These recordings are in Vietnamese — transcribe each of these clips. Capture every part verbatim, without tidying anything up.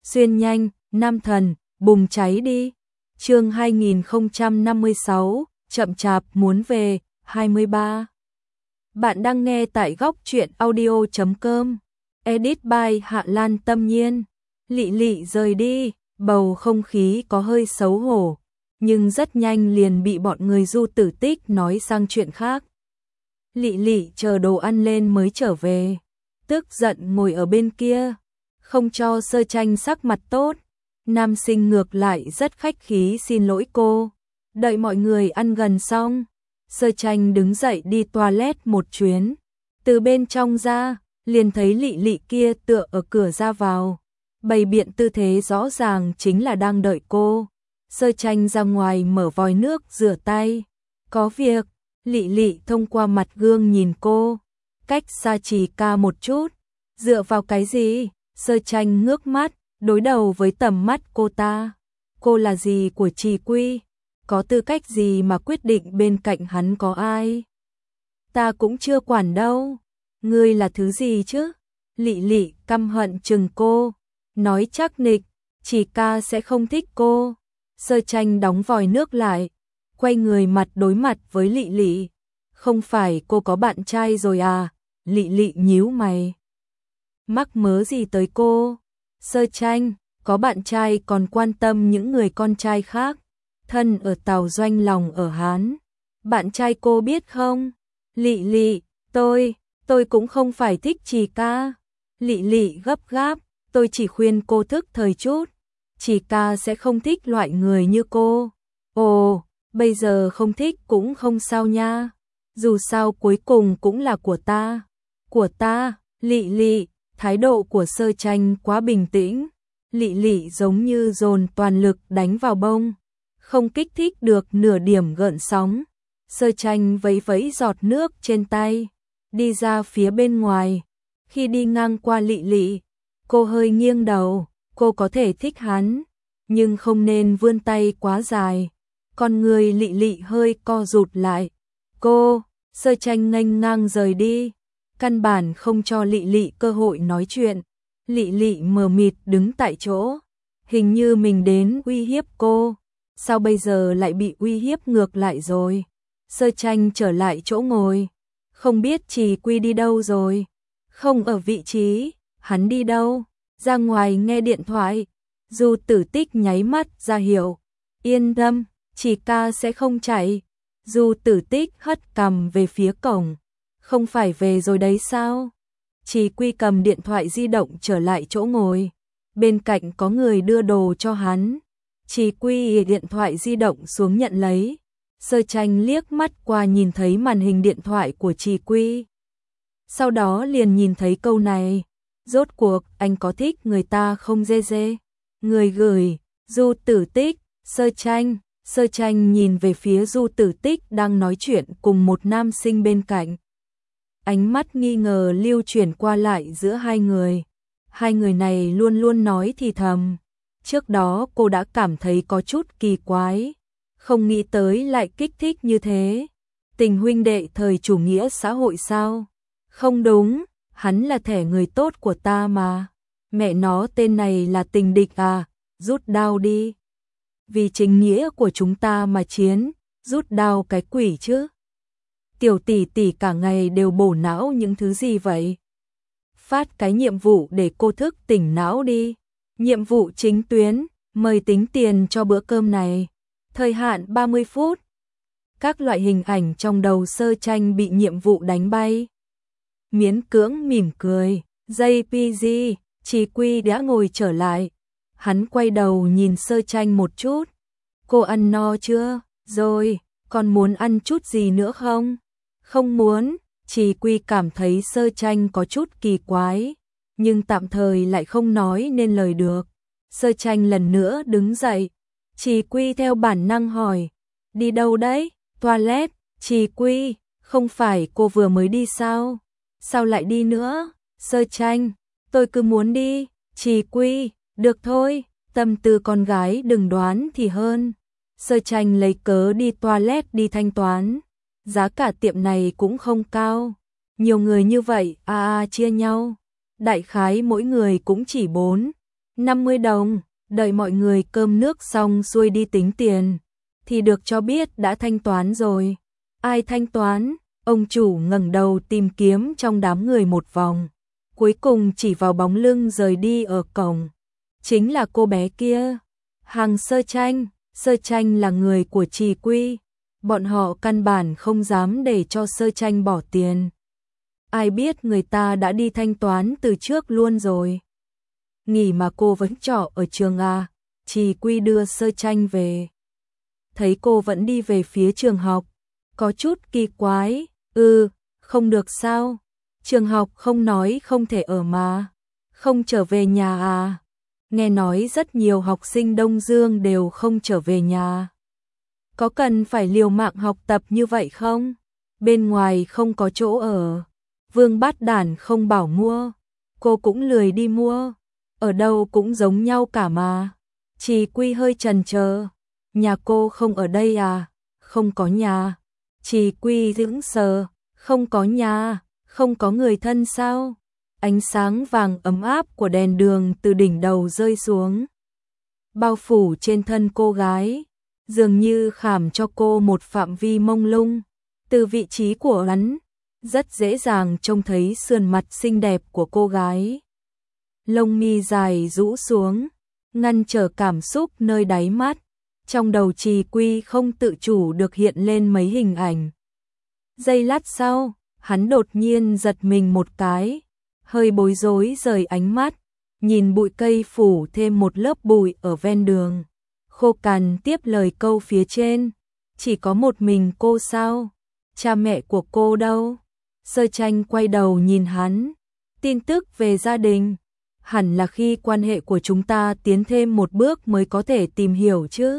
xuyên nhanh, nam thần, bùng cháy đi. Chương hai nghìn không trăm năm mươi sáu, chậm chạp muốn về, hai mươi ba. Bạn đang nghe tại góc truyện audio chấm com. Edit by Hạ Lan Tâm Nhiên. Lị Lị rời đi, bầu không khí có hơi xấu hổ, nhưng rất nhanh liền bị bọn người Du Tử Tích nói sang chuyện khác. Lị Lị chờ đồ ăn lên mới trở về, tức giận ngồi ở bên kia, không cho Sơ Tranh sắc mặt tốt. Nam sinh ngược lại rất khách khí xin lỗi cô. Đợi mọi người ăn gần xong, Sơ Tranh đứng dậy đi toilet một chuyến. Từ bên trong ra, liền thấy Lị Lị kia tựa ở cửa ra vào, bày biện tư thế rõ ràng chính là đang đợi cô. Sơ Tranh ra ngoài mở vòi nước rửa tay. Có việc. Lị Lị thông qua mặt gương nhìn cô, cách xa Trì Ca một chút. Dựa vào cái gì? Sơ Tranh ngước mắt, đối đầu với tầm mắt cô ta. Cô là gì của Trì Quy? Có tư cách gì mà quyết định bên cạnh hắn có ai? Ta cũng chưa quản đâu. Ngươi là thứ gì chứ? Lị Lị căm hận chừng cô, nói chắc nịch, Trì Ca sẽ không thích cô. Sơ Tranh đóng vòi nước lại, quay người mặt đối mặt với Lị Lị. Không phải cô có bạn trai rồi à? Lị Lị nhíu mày. Mắc mớ gì tới cô? Sơ Tranh, có bạn trai còn quan tâm những người con trai khác. Thân ở Tào Doanh lòng ở Hán. Bạn trai cô biết không? Lị Lị, tôi, tôi cũng không phải thích Trì Ca. Lị Lị gấp gáp, tôi chỉ khuyên cô thức thời chút. Trì Ca sẽ không thích loại người như cô. Ồ, bây giờ không thích cũng không sao nha. Dù sao cuối cùng cũng là của ta. Của ta, Lị Lị, thái độ của Sơ Tranh quá bình tĩnh. Lị Lị giống như dồn toàn lực đánh vào bông, không kích thích được nửa điểm gợn sóng. Sơ Tranh vẫy vẫy giọt nước trên tay, đi ra phía bên ngoài. Khi đi ngang qua Lị Lị, cô hơi nghiêng đầu. Cô có thể thích hắn, nhưng không nên vươn tay quá dài. Con người Lị Lị hơi co rụt lại. Cô, Sơ Tranh nghênh ngang rời đi, căn bản không cho Lị Lị cơ hội nói chuyện. Lị Lị mờ mịt đứng tại chỗ, hình như mình đến uy hiếp cô, sao bây giờ lại bị uy hiếp ngược lại rồi. Sơ Tranh trở lại chỗ ngồi, không biết Trì Quy đi đâu rồi. Không ở vị trí, hắn đi đâu? Ra ngoài nghe điện thoại. Du Tử Tích nháy mắt ra hiệu. Yên tâm, Trì Ca sẽ không chạy. Du Tử Tích hất cằm về phía cổng. Không phải về rồi đấy sao? Trì Quy cầm điện thoại di động trở lại chỗ ngồi. Bên cạnh có người đưa đồ cho hắn. Trì Quy điện thoại di động xuống nhận lấy. Sơ Tranh liếc mắt qua nhìn thấy màn hình điện thoại của Trì Quy. Sau đó liền nhìn thấy câu này. Rốt cuộc anh có thích người ta không dê dê? Người gửi, Du Tử Tích. Sơ Tranh. Sơ Tranh nhìn về phía Du Tử Tích đang nói chuyện cùng một nam sinh bên cạnh. Ánh mắt nghi ngờ lưu chuyển qua lại giữa hai người. Hai người này luôn luôn nói thì thầm. Trước đó cô đã cảm thấy có chút kỳ quái, không nghĩ tới lại kích thích như thế. Tình huynh đệ thời chủ nghĩa xã hội sao? Không đúng, hắn là thẻ người tốt của ta mà. Mẹ nó, tên này là tình địch à? Rút đao đi. Vì chính nghĩa của chúng ta mà chiến, rút đao cái quỷ chứ. Tiểu tỷ tỷ cả ngày đều bổ não những thứ gì vậy? Phát cái nhiệm vụ để cô thức tỉnh não đi. Nhiệm vụ chính tuyến, mời tính tiền cho bữa cơm này. Thời hạn ba mươi phút. Các loại hình ảnh trong đầu Sơ Tranh bị nhiệm vụ đánh bay. Miễn cưỡng mỉm cười. gi pê giê, Trì Quy đã ngồi trở lại. Hắn quay đầu nhìn Sơ Tranh một chút. Cô ăn no chưa? Rồi, còn muốn ăn chút gì nữa không? Không muốn. Trì Quy cảm thấy Sơ Tranh có chút kỳ quái, nhưng tạm thời lại không nói nên lời được. Sơ Tranh lần nữa đứng dậy. Trì Quy theo bản năng hỏi. Đi đâu đấy? Toilet. Trì Quy, không phải cô vừa mới đi sao? Sao lại đi nữa? Sơ Tranh, tôi cứ muốn đi. Trì Quy, được thôi, tâm tư con gái đừng đoán thì hơn. Sơ Tranh lấy cớ đi toilet đi thanh toán. Giá cả tiệm này cũng không cao. Nhiều người như vậy, a a chia nhau. Đại khái mỗi người cũng chỉ bốn năm mươi đồng, đợi mọi người cơm nước xong xuôi đi tính tiền, thì được cho biết đã thanh toán rồi. Ai thanh toán? Ông chủ ngẩng đầu tìm kiếm trong đám người một vòng, cuối cùng chỉ vào bóng lưng rời đi ở cổng. Chính là cô bé kia, Hàng Sơ Tranh. Sơ Tranh là người của Trì Quy, bọn họ căn bản không dám để cho Sơ Tranh bỏ tiền. Ai biết người ta đã đi thanh toán từ trước luôn rồi. Nghỉ mà cô vẫn trọ ở trường à? Trì Quy đưa Sơ Tranh về. Thấy cô vẫn đi về phía trường học, có chút kỳ quái. Ừ, không được sao? Trường học không nói không thể ở mà. Không trở về nhà à? Nghe nói rất nhiều học sinh Đông Dương đều không trở về nhà. Có cần phải liều mạng học tập như vậy không? Bên ngoài không có chỗ ở. Vương Bát Đản không bảo mua, cô cũng lười đi mua. Ở đâu cũng giống nhau cả mà. Trì Quy hơi chần chờ. Nhà cô không ở đây à? Không có nhà. Trì Quy sững sờ. Không có nhà, không có người thân sao? Ánh sáng vàng ấm áp của đèn đường từ đỉnh đầu rơi xuống, bao phủ trên thân cô gái, dường như khảm cho cô một phạm vi mông lung. Từ vị trí của hắn, rất dễ dàng trông thấy sườn mặt xinh đẹp của cô gái. Lông mi dài rũ xuống, ngăn trở cảm xúc nơi đáy mắt. Trong đầu Trì Quy không tự chủ được hiện lên mấy hình ảnh. Giây lát sau, hắn đột nhiên giật mình một cái, hơi bối rối rời ánh mắt, nhìn bụi cây phủ thêm một lớp bụi ở ven đường. Khô cằn tiếp lời câu phía trên, chỉ có một mình cô sao? Cha mẹ của cô đâu? Sơ Tranh quay đầu nhìn hắn. Tin tức về gia đình, hẳn là khi quan hệ của chúng ta tiến thêm một bước mới có thể tìm hiểu chứ.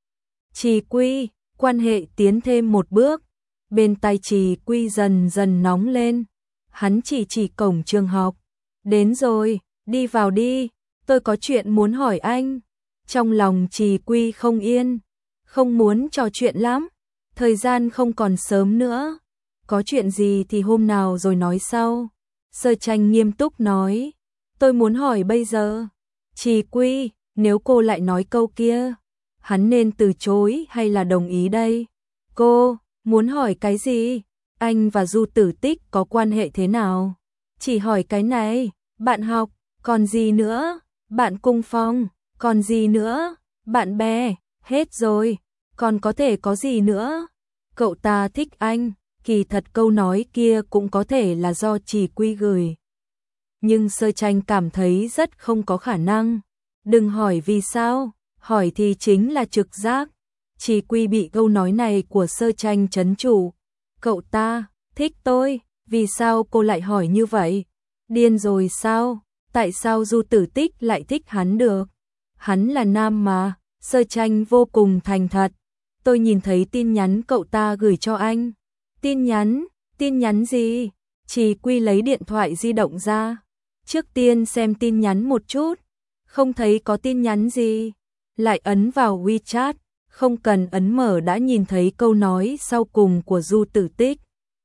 Trì Quy, quan hệ tiến thêm một bước. Bên tai Trì Quy dần dần nóng lên. Hắn chỉ chỉ cổng trường học. Đến rồi, đi vào đi, tôi có chuyện muốn hỏi anh. Trong lòng Trì Quy không yên, không muốn trò chuyện lắm. Thời gian không còn sớm nữa. Có chuyện gì thì hôm nào rồi nói sau. Sơ Tranh nghiêm túc nói. Tôi muốn hỏi bây giờ. Trì Quy, nếu cô lại nói câu kia, hắn nên từ chối hay là đồng ý đây? Cô muốn hỏi cái gì? Anh và Du Tử Tích có quan hệ thế nào? Chỉ hỏi cái này. Bạn học, còn gì nữa? Bạn cùng phòng, còn gì nữa? Bạn bè, hết rồi. Còn có thể có gì nữa? Cậu ta thích anh. Kỳ thật câu nói kia cũng có thể là do Trì Quy gửi. Nhưng Sơ Tranh cảm thấy rất không có khả năng. Đừng hỏi vì sao, hỏi thì chính là trực giác. Trì Quy bị câu nói này của Sơ Tranh trấn trụ. Cậu ta thích tôi, vì sao cô lại hỏi như vậy? Điên rồi sao? Tại sao Du Tử Tích lại thích hắn được? Hắn là nam mà. Sơ Tranh vô cùng thành thật. Tôi nhìn thấy tin nhắn cậu ta gửi cho anh. Tin nhắn? Tin nhắn gì? Trì Quy lấy điện thoại di động ra. Trước tiên xem tin nhắn một chút. Không thấy có tin nhắn gì. Lại ấn vào WeChat. Không cần ấn mở đã nhìn thấy câu nói sau cùng của Du Tử Tích.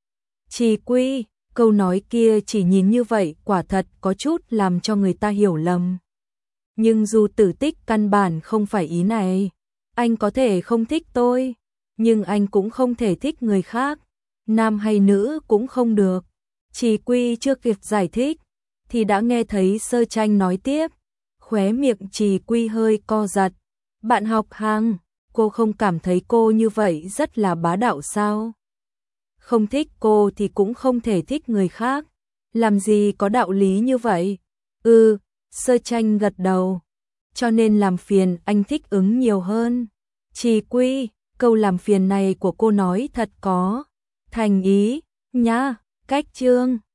Trì Quy, câu nói kia chỉ nhìn như vậy quả thật có chút làm cho người ta hiểu lầm. Nhưng Du Tử Tích căn bản không phải ý này. Anh có thể không thích tôi, nhưng anh cũng không thể thích người khác. Nam hay nữ cũng không được. Trì Quy chưa kịp giải thích, thì đã nghe thấy Sơ Tranh nói tiếp. Khóe miệng Trì Quy hơi co giật. Bạn học Hàng, cô không cảm thấy cô như vậy rất là bá đạo sao? Không thích cô thì cũng không thể thích người khác. Làm gì có đạo lý như vậy? Ừ, Sơ Tranh gật đầu. Cho nên làm phiền anh thích ứng nhiều hơn. Trì Quy, câu làm phiền này của cô nói thật có thành ý, nhá, cách chương.